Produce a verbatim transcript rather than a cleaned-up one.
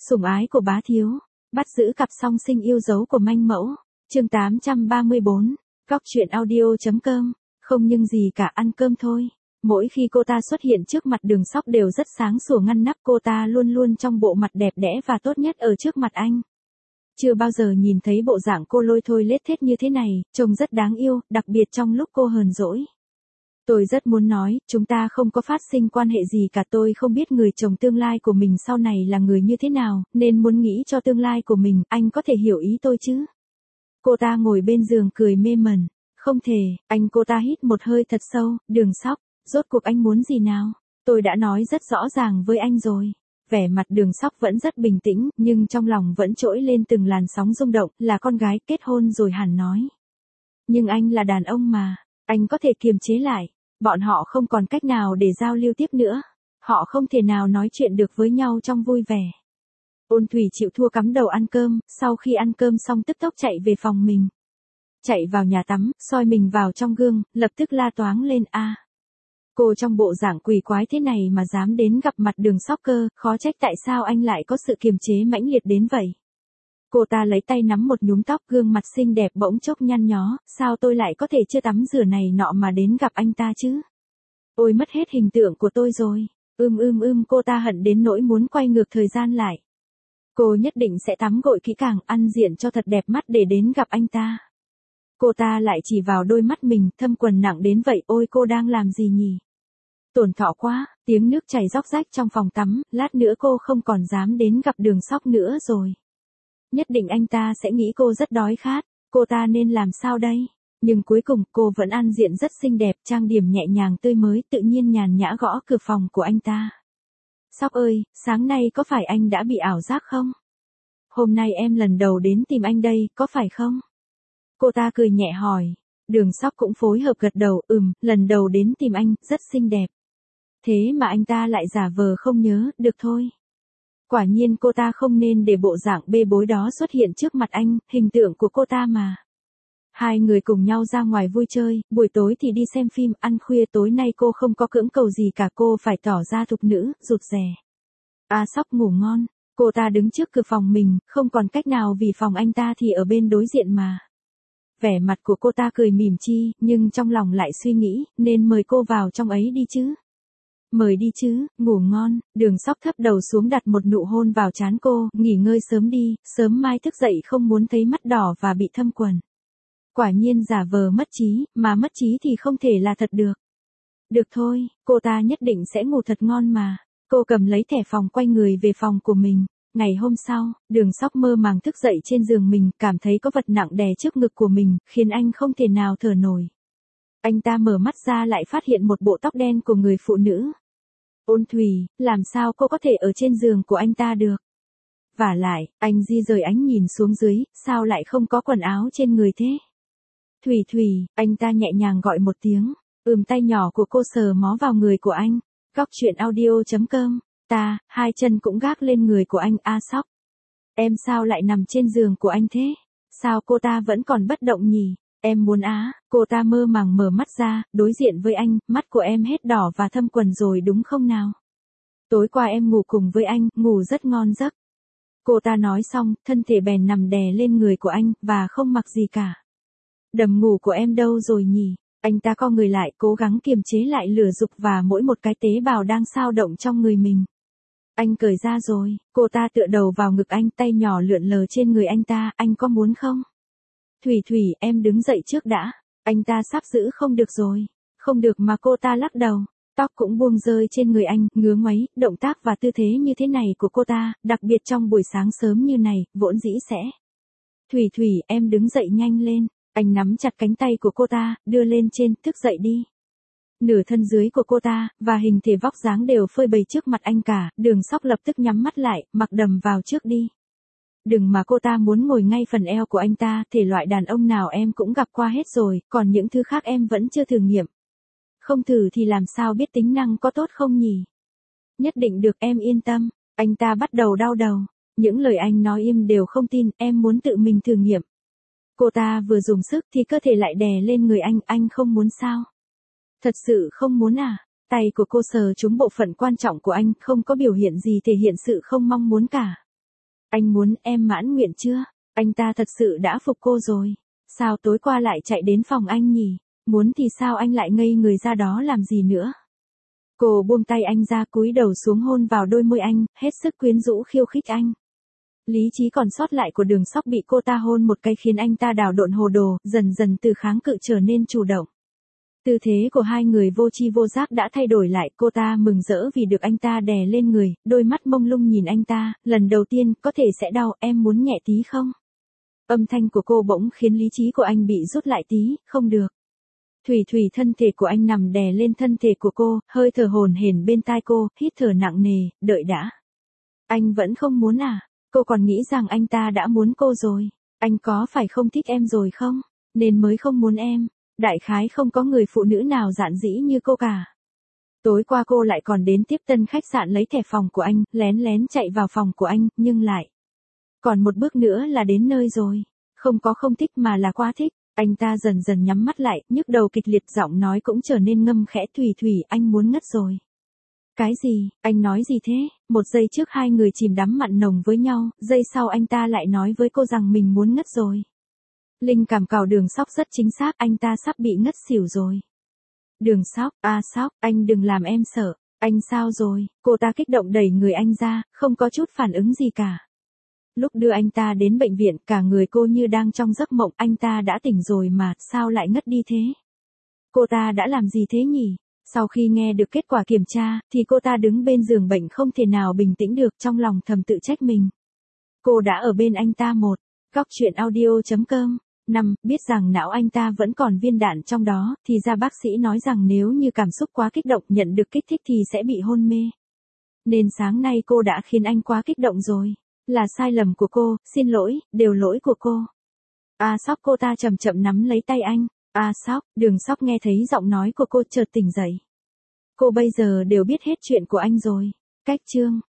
Sủng ái của bá thiếu, bắt giữ cặp song sinh yêu dấu của manh mẫu. Chương tám trăm ba mươi bốn, góc truyện audio.com, không nhưng gì cả, ăn cơm thôi. Mỗi khi cô ta xuất hiện trước mặt Đường Sóc đều rất sáng sủa ngăn nắp, cô ta luôn luôn trong bộ mặt đẹp đẽ và tốt nhất ở trước mặt anh. Chưa bao giờ nhìn thấy bộ dạng cô lôi thôi lết thết như thế này, trông rất đáng yêu, đặc biệt trong lúc cô hờn dỗi. Tôi rất muốn nói, chúng ta không có phát sinh quan hệ gì cả, tôi không biết người chồng tương lai của mình sau này là người như thế nào, nên muốn nghĩ cho tương lai của mình, anh có thể hiểu ý tôi chứ? Cô ta ngồi bên giường cười mê mẩn. Không thể, anh. Cô ta hít một hơi thật sâu. Đường Sóc, rốt cuộc anh muốn gì nào? Tôi đã nói rất rõ ràng với anh rồi. Vẻ mặt Đường Sóc vẫn rất bình tĩnh, nhưng trong lòng vẫn trỗi lên từng làn sóng rung động, là con gái kết hôn rồi hẳn nói. Nhưng anh là đàn ông mà, anh có thể kiềm chế lại. Bọn họ không còn cách nào để giao lưu tiếp nữa. Họ không thể nào nói chuyện được với nhau trong vui vẻ. Ôn Thủy chịu thua cắm đầu ăn cơm, sau khi ăn cơm xong tức tốc chạy về phòng mình. Chạy vào nhà tắm, soi mình vào trong gương, lập tức la toáng lên a. Cô trong bộ dạng quỷ quái thế này mà dám đến gặp mặt Đường Sóc cơ, khó trách tại sao anh lại có sự kiềm chế mãnh liệt đến vậy. Cô ta lấy tay nắm một nhúm tóc, gương mặt xinh đẹp bỗng chốc nhăn nhó, sao tôi lại có thể chưa tắm rửa này nọ mà đến gặp anh ta chứ? Ôi mất hết hình tượng của tôi rồi. Ưm ưm ưm cô ta hận đến nỗi muốn quay ngược thời gian lại. Cô nhất định sẽ tắm gội kỹ càng, ăn diện cho thật đẹp mắt để đến gặp anh ta. Cô ta lại chỉ vào đôi mắt mình, thâm quần nặng đến vậy, ôi cô đang làm gì nhỉ? Tổn thọ quá, tiếng nước chảy róc rách trong phòng tắm, lát nữa cô không còn dám đến gặp Đường Sóc nữa rồi. Nhất định anh ta sẽ nghĩ cô rất đói khát, cô ta nên làm sao đây? Nhưng cuối cùng cô vẫn ăn diện rất xinh đẹp, trang điểm nhẹ nhàng tươi mới, tự nhiên nhàn nhã gõ cửa phòng của anh ta. Sóc ơi, sáng nay có phải anh đã bị ảo giác không? Hôm nay em lần đầu đến tìm anh đây, có phải không? Cô ta cười nhẹ hỏi. Đường Sóc cũng phối hợp gật đầu, ừm, lần đầu đến tìm anh, rất xinh đẹp. Thế mà anh ta lại giả vờ không nhớ, được thôi. Quả nhiên cô ta không nên để bộ dạng bê bối đó xuất hiện trước mặt anh, hình tượng của cô ta mà. Hai người cùng nhau ra ngoài vui chơi, buổi tối thì đi xem phim, ăn khuya. Tối nay cô không có cưỡng cầu gì cả, cô phải tỏ ra thục nữ, rụt rè. A Sóc ngủ ngon, cô ta đứng trước cửa phòng mình, không còn cách nào vì phòng anh ta thì ở bên đối diện mà. Vẻ mặt của cô ta cười mỉm chi, nhưng trong lòng lại suy nghĩ, nên mời cô vào trong ấy đi chứ. Mời đi chứ, ngủ ngon. Đường Sóc thấp đầu xuống đặt một nụ hôn vào trán cô, nghỉ ngơi sớm đi, sớm mai thức dậy không muốn thấy mắt đỏ và bị thâm quần. Quả nhiên giả vờ mất trí, mà mất trí thì không thể là thật được. Được thôi, cô ta nhất định sẽ ngủ thật ngon mà. Cô cầm lấy thẻ phòng quay người về phòng của mình. Ngày hôm sau, Đường Sóc mơ màng thức dậy trên giường mình, cảm thấy có vật nặng đè trước ngực của mình, khiến anh không thể nào thở nổi. Anh ta mở mắt ra lại phát hiện một bộ tóc đen của người phụ nữ. Ôn Thủy, làm sao cô có thể ở trên giường của anh ta được? Vả lại, anh di rời ánh nhìn xuống dưới, sao lại không có quần áo trên người thế? Thủy Thủy, anh ta nhẹ nhàng gọi một tiếng, ừm tay nhỏ của cô sờ mó vào người của anh. Góc truyện audio.com, ta, hai chân cũng gác lên người của anh. A Sóc, em sao lại nằm trên giường của anh thế? Sao cô ta vẫn còn bất động nhỉ? Em muốn á, cô ta mơ màng mở mắt ra, đối diện với anh, mắt của em hết đỏ và thâm quần rồi đúng không nào? Tối qua em ngủ cùng với anh, ngủ rất ngon giấc. Cô ta nói xong, thân thể bèn nằm đè lên người của anh, và không mặc gì cả. Đầm ngủ của em đâu rồi nhỉ? Anh ta co người lại, cố gắng kiềm chế lại lửa dục và mỗi một cái tế bào đang xao động trong người mình. Anh cởi ra rồi, cô ta tựa đầu vào ngực anh, tay nhỏ lượn lờ trên người anh ta, anh có muốn không? Thủy Thủy, em đứng dậy trước đã, anh ta sắp giữ không được rồi. Không được mà, cô ta lắc đầu, tóc cũng buông rơi trên người anh, ngứa ngoáy, động tác và tư thế như thế này của cô ta, đặc biệt trong buổi sáng sớm như này, vốn dĩ sẽ. Thủy Thủy, em đứng dậy nhanh lên, anh nắm chặt cánh tay của cô ta, đưa lên trên, thức dậy đi. Nửa thân dưới của cô ta, và hình thể vóc dáng đều phơi bày trước mặt anh cả, Đường Sóc lập tức nhắm mắt lại, mặc đầm vào trước đi. Đừng mà cô ta muốn ngồi ngay phần eo của anh ta, thể loại đàn ông nào em cũng gặp qua hết rồi, còn những thứ khác em vẫn chưa thử nghiệm. Không thử thì làm sao biết tính năng có tốt không nhỉ? Nhất định được, em yên tâm. Anh ta bắt đầu đau đầu. Những lời anh nói im đều không tin, em muốn tự mình thử nghiệm. Cô ta vừa dùng sức thì cơ thể lại đè lên người anh, anh không muốn sao? Thật sự không muốn à? Tay của cô sờ trúng bộ phận quan trọng của anh, không có biểu hiện gì thể hiện sự không mong muốn cả. Anh muốn em mãn nguyện chưa? Anh ta thật sự đã phục cô rồi. Sao tối qua lại chạy đến phòng anh nhỉ? Muốn thì sao anh lại ngây người ra đó làm gì nữa? Cô buông tay anh ra, cúi đầu xuống hôn vào đôi môi anh, hết sức quyến rũ khiêu khích anh. Lý trí còn sót lại của Đường Sóc bị cô ta hôn một cái khiến anh ta đảo độn hồ đồ, dần dần từ kháng cự trở nên chủ động. Tư thế của hai người vô tri vô giác đã thay đổi lại, cô ta mừng rỡ vì được anh ta đè lên người, đôi mắt mông lung nhìn anh ta, lần đầu tiên, có thể sẽ đau, em muốn nhẹ tí không? Âm thanh của cô bỗng khiến lý trí của anh bị rút lại tí, không được. Thủy Thủy, thân thể của anh nằm đè lên thân thể của cô, hơi thở hổn hển bên tai cô, hít thở nặng nề, đợi đã. Anh vẫn không muốn à? Cô còn nghĩ rằng anh ta đã muốn cô rồi. Anh có phải không thích em rồi không? Nên mới không muốn em. Đại khái không có người phụ nữ nào dạn dĩ như cô cả. Tối qua cô lại còn đến tiếp tân khách sạn lấy thẻ phòng của anh, lén lén chạy vào phòng của anh, nhưng lại. Còn một bước nữa là đến nơi rồi. Không có không thích mà là quá thích. Anh ta dần dần nhắm mắt lại, nhức đầu kịch liệt, giọng nói cũng trở nên ngâm khẽ. Thủy Thủy, anh muốn ngất rồi. Cái gì, anh nói gì thế? Một giây trước hai người chìm đắm mặn nồng với nhau, giây sau anh ta lại nói với cô rằng mình muốn ngất rồi. Linh cảm cào Đường Sóc rất chính xác, anh ta sắp bị ngất xỉu rồi. Đường Sóc, à Sóc, anh đừng làm em sợ. Anh sao rồi? Cô ta kích động đẩy người anh ra, không có chút phản ứng gì cả. Lúc đưa anh ta đến bệnh viện, cả người cô như đang trong giấc mộng. Anh ta đã tỉnh rồi mà, sao lại ngất đi thế? Cô ta đã làm gì thế nhỉ? Sau khi nghe được kết quả kiểm tra, thì cô ta đứng bên giường bệnh không thể nào bình tĩnh được, trong lòng thầm tự trách mình. Cô đã ở bên anh ta một. Góc truyện audio chấm com. năm. Biết rằng não anh ta vẫn còn viên đạn trong đó, thì ra bác sĩ nói rằng nếu như cảm xúc quá kích động nhận được kích thích thì sẽ bị hôn mê. Nên sáng nay cô đã khiến anh quá kích động rồi. Là sai lầm của cô, xin lỗi, đều lỗi của cô. À Sóc, cô ta chậm chậm nắm lấy tay anh. À Sóc, Đường Sóc nghe thấy giọng nói của cô chợt tỉnh dậy. Cô bây giờ đều biết hết chuyện của anh rồi. Cách chương